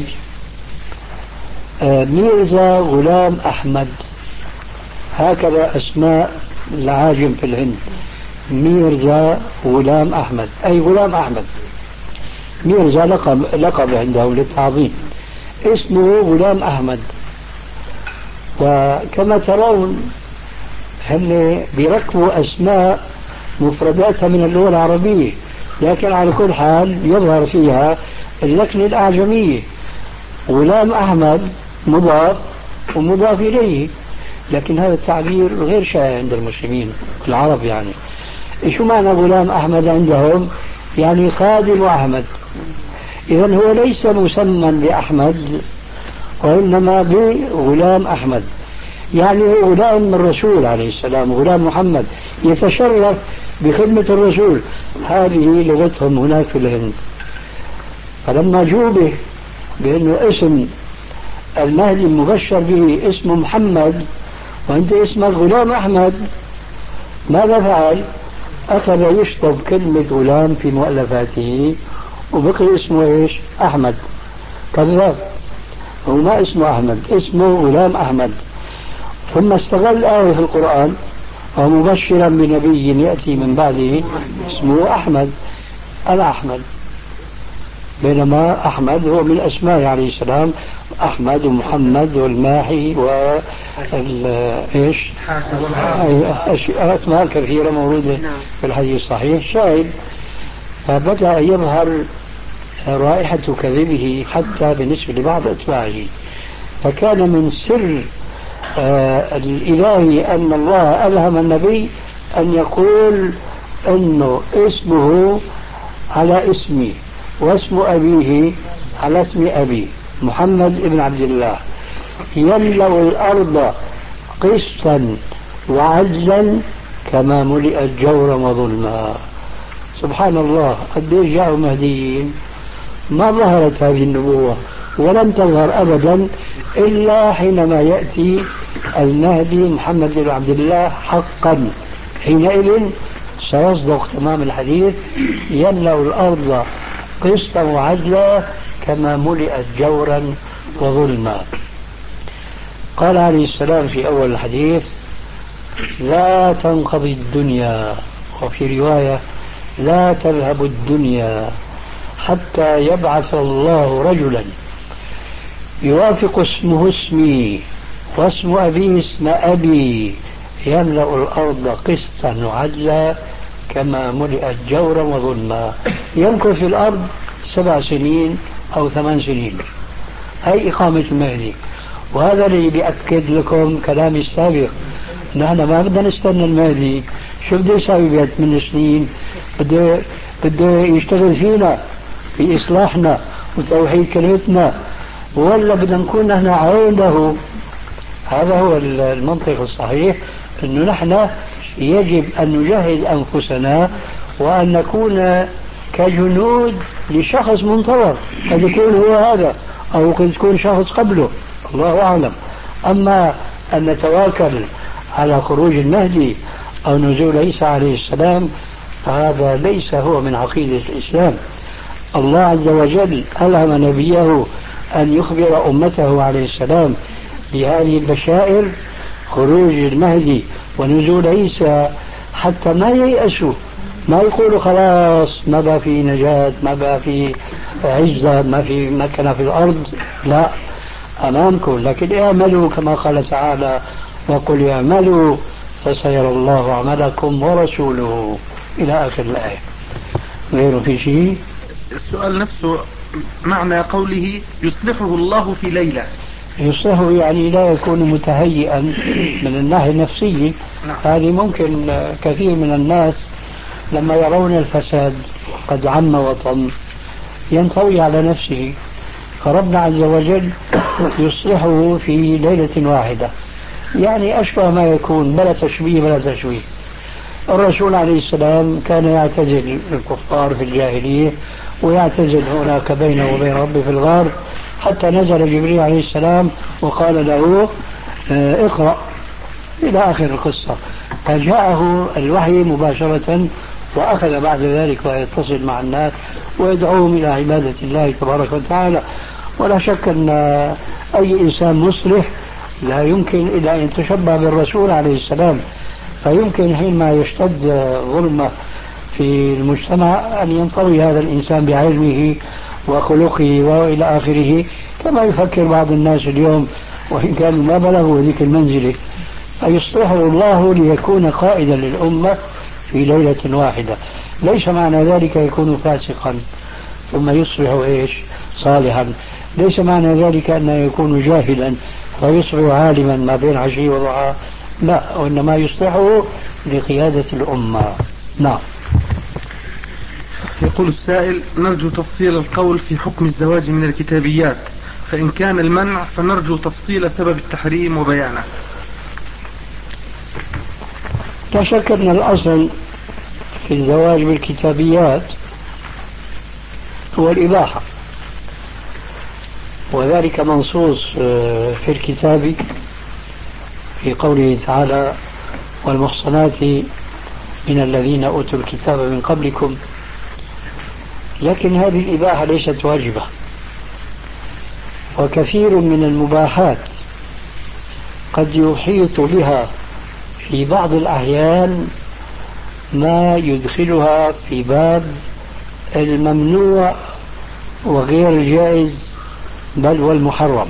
Speaker 3: ميرزا غلام أحمد، هكذا أسماء العاجم في الهند، ميرزا غلام أحمد أي غلام أحمد، ميرزا لقب عندهم للتعظيم، اسمه غلام أحمد. وكما ترون هم بيركبوا أسماء مفرداتها من اللغة العربية، لكن على كل حال يظهر فيها اللكنة الأعجمية. غلام أحمد مضاف ومضاف إليه، لكن هذا التعبير غير شائع عند المسلمين العرب. يعني شو معنى غلام أحمد عندهم؟ يعني خادم أحمد. إذن هو ليس مسمى بأحمد وإنما بغلام أحمد، يعني هو غلام من الرسول عليه السلام، غلام محمد يتشرف بخدمة الرسول. هذه لغتهم هناك في الهند. فلما جوبه بأنه اسم المهدي المبشر به اسمه محمد وأنت اسمك غلام أحمد، ماذا فعل؟ أخذ يشطب كلمة غلام في مؤلفاته وبقي اسمه إيش؟ أحمد. كذاب، هو ما اسمه أحمد، اسمه غلام أحمد. ثم استغل آية في القرآن ومبشرا بنبي يأتي من بعده اسمه أحمد، أنا أحمد، بينما أحمد هو من أسماء عليه السلام، أحمد ومحمد والماحي إيش أسماء كثيرة موجودة في الحديث الصحيح. شاهد، فبدأ يظهر رائحة كذبه حتى بالنسبة لبعض أتباعه. فكان من سر الإلهي أن الله ألهم النبي أن يقول أنه اسمه على اسمي واسم أبيه على اسم أبي محمد بن عبد الله يملأ الأرض قسطا وعدلا كما ملئت جورا وظلما. سبحان الله، قد جاءوا مهديين ما ظهرت هذه النبوة ولن تظهر أبدا إلا حينما يأتي المهدي محمد بن عبد الله حقا. حينئذ سيصدق تمام الحديث: يملأ الأرض قسطا وعدلا كما ملئت جورا وظلما. قال عليه السلام في أول الحديث: لا تنقضي الدنيا، وفي رواية: لا تذهب الدنيا حتى يبعث الله رجلا يوافق اسمه اسمي واسم أبيه اسم أبي يملأ الأرض قسطا وعدلا كما ملئت جورا وظلما. يمكث في الأرض 7 سنين أو 8 سنين، هي إقامة المهدي. وهذا اللي بيأكد لكم كلامي السابق، نحن ما بدنا نستنى المهدي. شو بده يساوي ب8 سنين؟ بده يشتغل فينا في إصلاحنا وتوحيد كلمتنا، ولا بدنا نكون نحن عون له؟ هذا هو المنطق الصحيح، أنه نحن يجب أن نجهز أنفسنا وأن نكون كجنود لشخص منتظر، قد يكون هو هذا أو قد يكون شخص قبله، الله أعلم. أما أن نتواكل على خروج المهدي أو نزول عيسى عليه السلام هذا ليس هو من عقيدة الإسلام. الله عز وجل ألهم نبيه أن يخبر أمته عليه السلام بهذه البشائر، خروج المهدي ونزول عيسى، حتى ما ييأسوا، ما يقولوا خلاص ما بقى في نجاة، ما بقى في عزة، ما في مكنة في الأرض. لا، أمامكم، لكن اعملوا كما قال تعالى: وقل اعملوا فسيرى الله عملكم ورسوله، إلى آخر الآية. غير في شيء؟
Speaker 4: السؤال نفسه معنى قوله يصلحه الله في ليلة.
Speaker 3: يصلحه يعني لا يكون متهيئا من الناحية النفسية. هذه ممكن كثير من الناس لما يرون الفساد قد عم وطم ينطوي على نفسه، فربنا عز وجل يصلحه في ليلة واحدة. يعني أشبه ما يكون، بلا تشبيه بلا تشويه. الرسول عليه السلام كان يعتزل الكفار في الجاهلية ويعتزل هناك بينه وبين ربه في الغار، حتى نزل جبريل عليه السلام وقال له اقرأ إلى آخر القصة، فجاءه الوحي مباشرة وأخذ بعد ذلك ويتصل مع الناس ويدعوهم إلى عبادة الله تبارك وتعالى. ولا شك أن أي إنسان مصلح لا يمكن إلا أن يتشبه بالرسول عليه السلام، فيمكن حينما يشتد ظلمة في المجتمع أن ينطوي هذا الإنسان بعلمه وخلقه وإلى آخره، كما يفكر بعض الناس اليوم وإن كانوا ما بلغوا ذيك المنزلة. فيصلحه الله ليكون قائدا للأمة في ليلة واحدة. ليس معنى ذلك يكون فاسقا ثم يصبح صالحا، ليس معنى ذلك أنه يكون جاهلا فيصبح عالما ما بين عشي وضحى، لا، وإنما يصلحه لقيادة الأمة. نعم.
Speaker 4: يقول السائل: نرجو تفصيل القول في حكم الزواج من الكتابيات، فإن كان المنع فنرجو تفصيل سبب التحريم وبيانه.
Speaker 3: لا شك أن الأصل في الزواج بالكتابيات هو الإباحة، وذلك منصوص في الكتاب في قوله تعالى: والمحصنات من الذين أوتوا الكتاب من قبلكم. لكن هذه الإباحة ليست واجبة، وكثير من المباحات قد يحيط بها في بعض الأحيان ما يدخلها في باب الممنوع وغير الجائز بل والمحرم.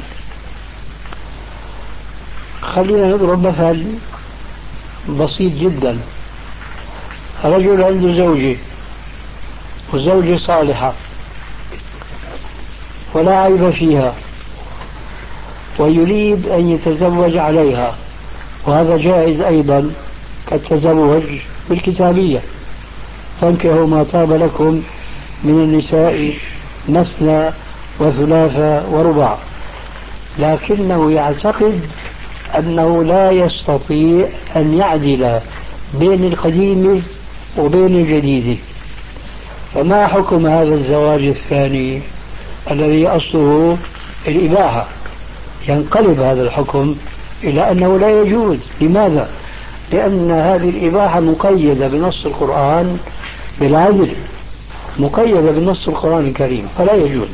Speaker 3: خلينا نضرب مثل بسيط جدا. رجل عنده زوجة وزوجة صالحة ولا عيب فيها، ويريد أن يتزوج عليها، وهذا جائز أيضا كالتزوج بالكتابية: فانكحوا ما طاب لكم من النساء مثنى وثلاثة ورباع، لكنه يعتقد أنه لا يستطيع أن يعدل بين القديم وبين الجديد. فما حكم هذا الزواج الثاني الذي أصله الإباحة؟ ينقلب هذا الحكم إلى أنه لا يجوز. لماذا؟ لأن هذه الإباحة مقيدة بنص القرآن بالعدل، مقيدة بنص القرآن الكريم، فلا يجوز.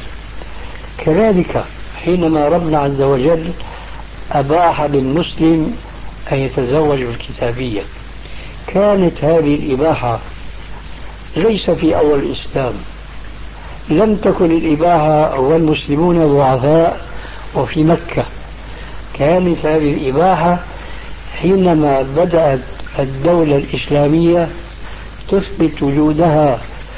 Speaker 3: كذلك حينما ربنا عز وجل أباح للمسلم أن يتزوج بالكتابية، كانت هذه الإباحة ليس في أول الإسلام، لم تكن الإباحة والمسلمون ضعفاء وفي مكة، كانت هذه الإباحة حينما بدأت الدولة الإسلامية تثبت وجودها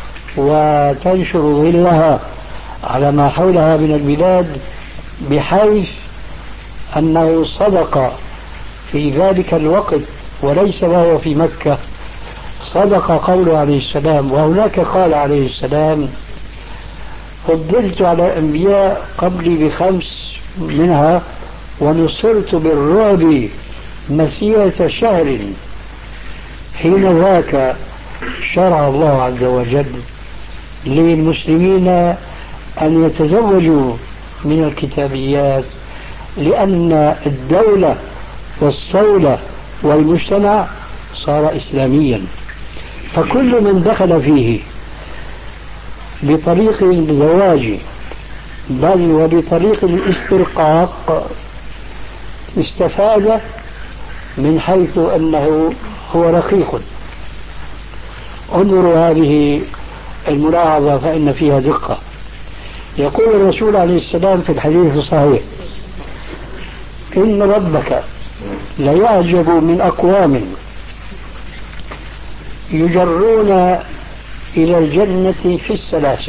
Speaker 3: وتنشر ظلها على ما حولها من البلاد، بحيث أنه صدق في ذلك الوقت وليس وهو في مكة، صدق قوله عليه السلام. وهناك قال عليه السلام: فضلت على الأنبياء قبلي ب5 منها ونصرت بالرعب مسيرة شهر. حين ذاك شرع الله عز وجل للمسلمين أن يتزوجوا من الكتابيات، لأن الدولة والصولة والمجتمع صار إسلاميا، فكل من دخل فيه بطريق الزواج بل وبطريق الاسترقاق استفاد من حيث أنه هو رقيق. انظروا هذه الملاحظة فإن فيها دقة. يقول الرسول عليه السلام في الحديث الصحيح: إن ربك ليعجب من أقوام يجرون إلى الجنة في السلاسل.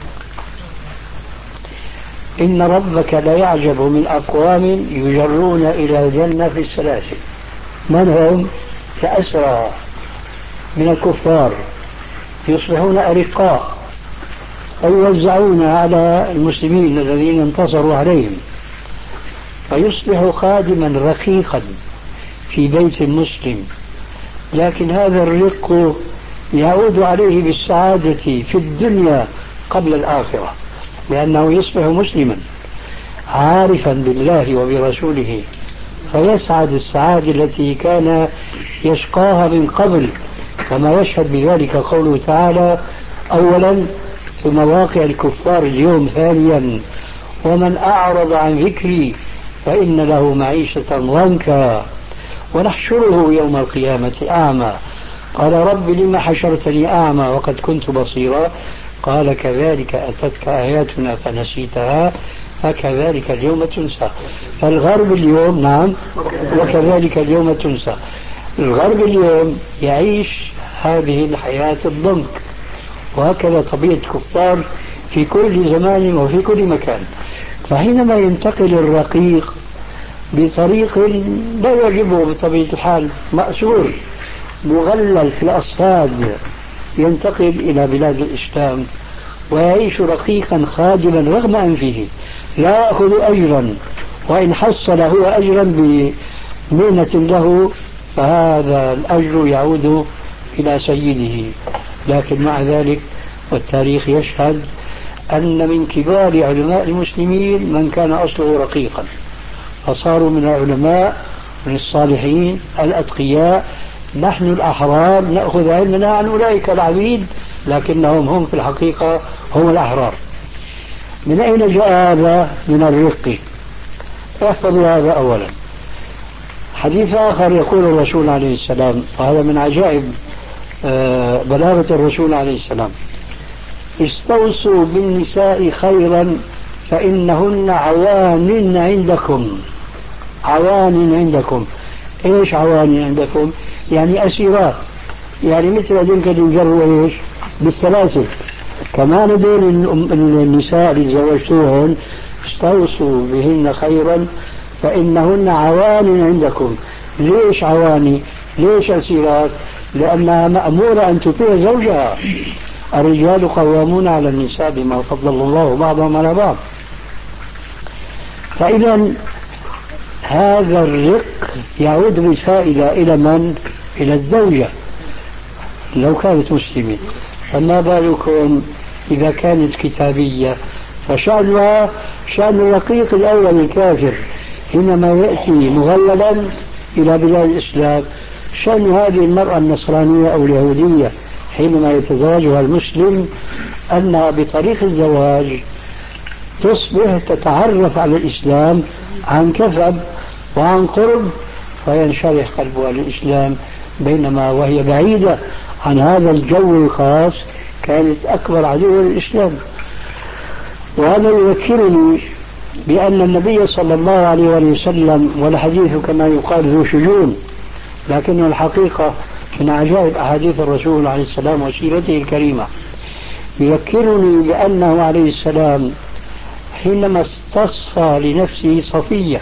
Speaker 3: إن ربك ليعجب من أقوام يجرون إلى الجنة في السلاسل. من هم؟ كأسرى من الكفار يصبحون أرقاء ويوزعون على المسلمين الذين انتصروا عليهم، فيصبح خادما رقيقا في بيت المسلم، لكن هذا الرق يعود عليه بالسعادة في الدنيا قبل الآخرة، لأنه يصبح مسلما عارفا بالله وبرسوله، فيسعد السعادة التي كان يشقاها من قبل، كما يشهد بذلك قوله تعالى أولا في مواقع الكفار اليوم، ثانيا ومن أعرض عن ذكري فإن له معيشة ضنكا ونحشره يوم القيامة أعمى قال رب لم حشرتني أعمى وقد كنت بصيرا قال كذلك أتتك آياتنا فنسيتها فكذلك اليوم تنسى. فالغرب اليوم نعم وكذلك اليوم تنسى، الغرب اليوم يعيش هذه الحياة الضنك، وهكذا طبيعة الكفار في كل زمان وفي كل مكان. فحينما ينتقل الرقيق بطريق لا يعجبه بطبيعة الحال، مأسور مغلل في الأصفاد، ينتقل إلى بلاد الإسلام ويعيش رقيقا خادما رغم أنفه لا يأخذ أجرا، وإن حصل هو أجرا بمهنة له فهذا الأجر يعود إلى سيده. لكن مع ذلك والتاريخ يشهد أن من كبار علماء المسلمين من كان أصله رقيقا، فصاروا من العلماء من الصالحين الأتقياء. نحن الأحرار نأخذ علمنا عن أولئك العبيد، لكنهم هم في الحقيقة هم الأحرار. من أين جاء هذا من الرق؟ احفظوا هذا أولا. حديث آخر يقول الرسول عليه السلام، وهذا من عجائب بلاغة الرسول عليه السلام: استوصوا بالنساء خيرا فإنهن عوان عندكم. عوان عندكم، ايش عوان عندكم؟ يعني أسيرات، يعني مثل ذلك ينجروا ايش بالسلاسل. كمان هذول النساء اللي زوجتوهن استوصوا بهن خيرا فإنهن عوان عندكم. ليش عواني؟ ليش أسيرات؟ لأنها مأمورة أن تطيع زوجها. الرجال قوامون على النساء بما فضل الله بعضهم على بعض. فإذا هذا الرق يعود بالفائدة إلى من؟ إلى الزوجة لو كانت مسلمة. فما بالكم إذا كانت كتابية؟ فشأنها شأن الرقيق الأول الكافر حينما يأتي مغللا إلى بلاد الإسلام، شأن هذه المرأة النصرانية أو اليهودية حينما يتزوجها المسلم أنها بطريق الزواج تصبح تتعرف على الإسلام عن كثب وعن قرب، فينشرح قلبها للإسلام، بينما وهي بعيدة عن هذا الجو الخاص كانت أكبر عدو للإسلام. وهذا يذكرني بأن النبي صلى الله عليه وسلم، والحديث كما يقال ذو شجون، لكن الحقيقة من عجائب أحاديث الرسول عليه السلام وسيرته الكريمة، يذكرني بأنه عليه السلام حينما استصفى لنفسه صفية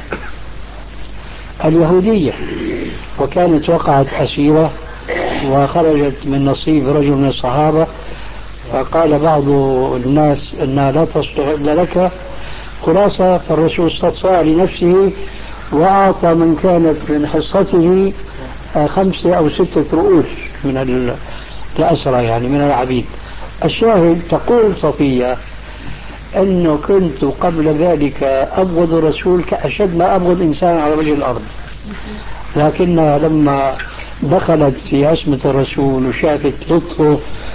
Speaker 3: اليهودية، وكانت وقعت أسيرة وخرجت من نصيب رجل من الصحابة، فقال بعض الناس أنها لا تصلح إلا لك، خلاصة فالرسول استصفى لنفسه وأعطى من كانت من حصته 5 أو 6 رؤوس من الأسرى، يعني من العبيد. الشاهد تقول صفية أنه كنت قبل ذلك أبغض الرسول كأشد ما أبغض إنسان على وجه الأرض، لكنها لما دخلت في عصمة الرسول وشافت لطفه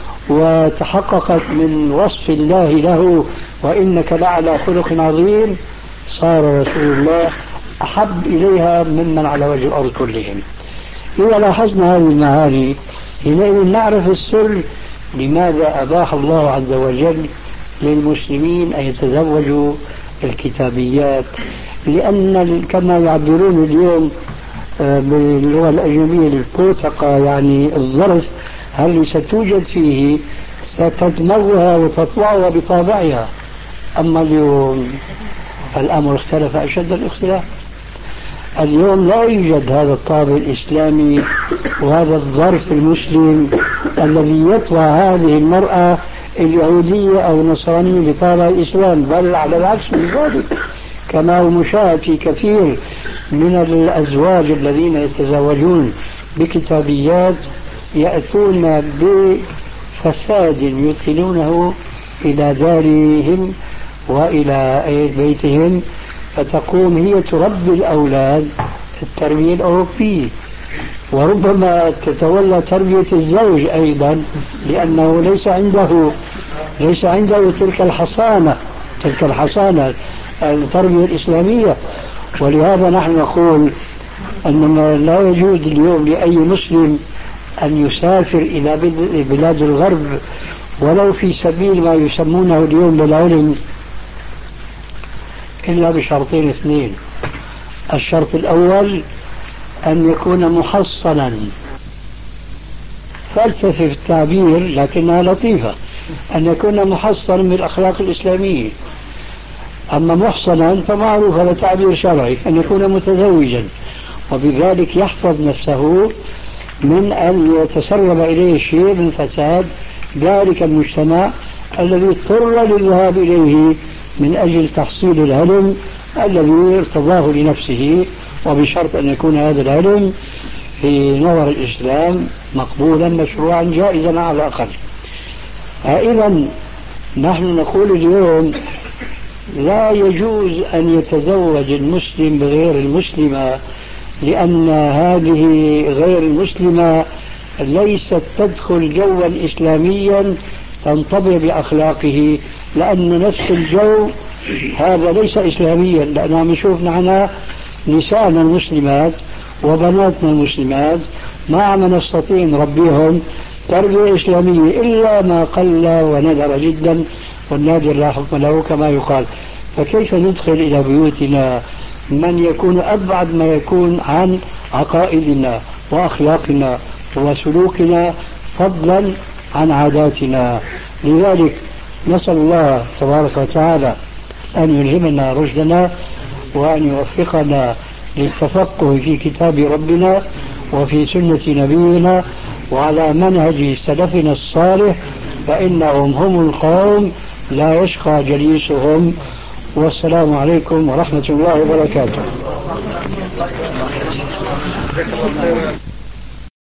Speaker 3: وتحققت من وصف الله له وإنك لعلى خلق عظيم، صار رسول الله أحب إليها ممن على وجه الأرض كلهم. إذا لاحظنا هذه المعاني حينئذ نعرف السر لماذا أباح الله عز وجل للمسلمين أن يتزوجوا الكتابيات، لأن كما يعبرون اليوم باللغة الأجنبية البوتقة، يعني الظرف اللي ستوجد فيه ستدمغها وتطبعها بطابعها. أما اليوم الأمر اختلف أشد الاختلاف. اليوم لا يوجد هذا الطابع الإسلامي وهذا الظرف المسلم الذي يطبع هذه المرأة اليهودية أو النصرانية بطابع الإسلام، بل على العكس من ذلك، كما هو مشاهد في كثير من الأزواج الذين يتزوجون بكتابيات يأتون بفساد يدخلونه إلى دارهم وإلى بيتهم، فتقوم هي تربي الأولاد التربية الأوروبية، وربما تتولى تربية الزوج أيضا، لأنه ليس عنده تلك الحصانة التربية الإسلامية. ولهذا نحن نقول أننا لا يجوز اليوم لأي مسلم أن يسافر إلى بلاد الغرب ولو في سبيل ما يسمونه اليوم بالعلم، إلا بشرطين 2. الشرط الأول أن يكون محصنا، فلسفة في التعبير لكنها لطيفة، أن يكون محصنا بالأخلاق الإسلامية. أما محصنا فمعروف هذا تعبير شرعي، أن يكون متزوجا، وبذلك يحفظ نفسه من أن يتسرب إليه شيء من فساد ذلك المجتمع الذي اضطر للذهاب إليه من أجل تحصيل العلم الذي ارتضاه لنفسه، وبشرط أن يكون هذا العلم في نظر الإسلام مقبولا مشروعا جائزا على الأقل. إذن نحن نقول اليوم لا يجوز أن يتزوج المسلم بغير المسلمة، لأن هذه غير المسلمة ليست تدخل جوا إسلاميا تنطبع بأخلاقه، لأن نفس الجو هذا ليس إسلاميا. لأننا نشوف نحن نساءنا المسلمات وبناتنا المسلمات ما نستطيع نربيهم تربية إسلامية إلا ما قل وندر جدا، والنادر لا حكم له كما يقال. فكيف ندخل إلى بيوتنا من يكون أبعد ما يكون عن عقائدنا وأخلاقنا وسلوكنا فضلا عن عاداتنا؟ لذلك نسأل الله تبارك وتعالى أن يلهمنا رشدنا وأن يوفقنا للتفقه في كتاب ربنا وفي سنة نبينا وعلى منهج سلفنا الصالح، فإنهم هم القوم لا يشقى جليسهم والسلام عليكم ورحمة الله وبركاته.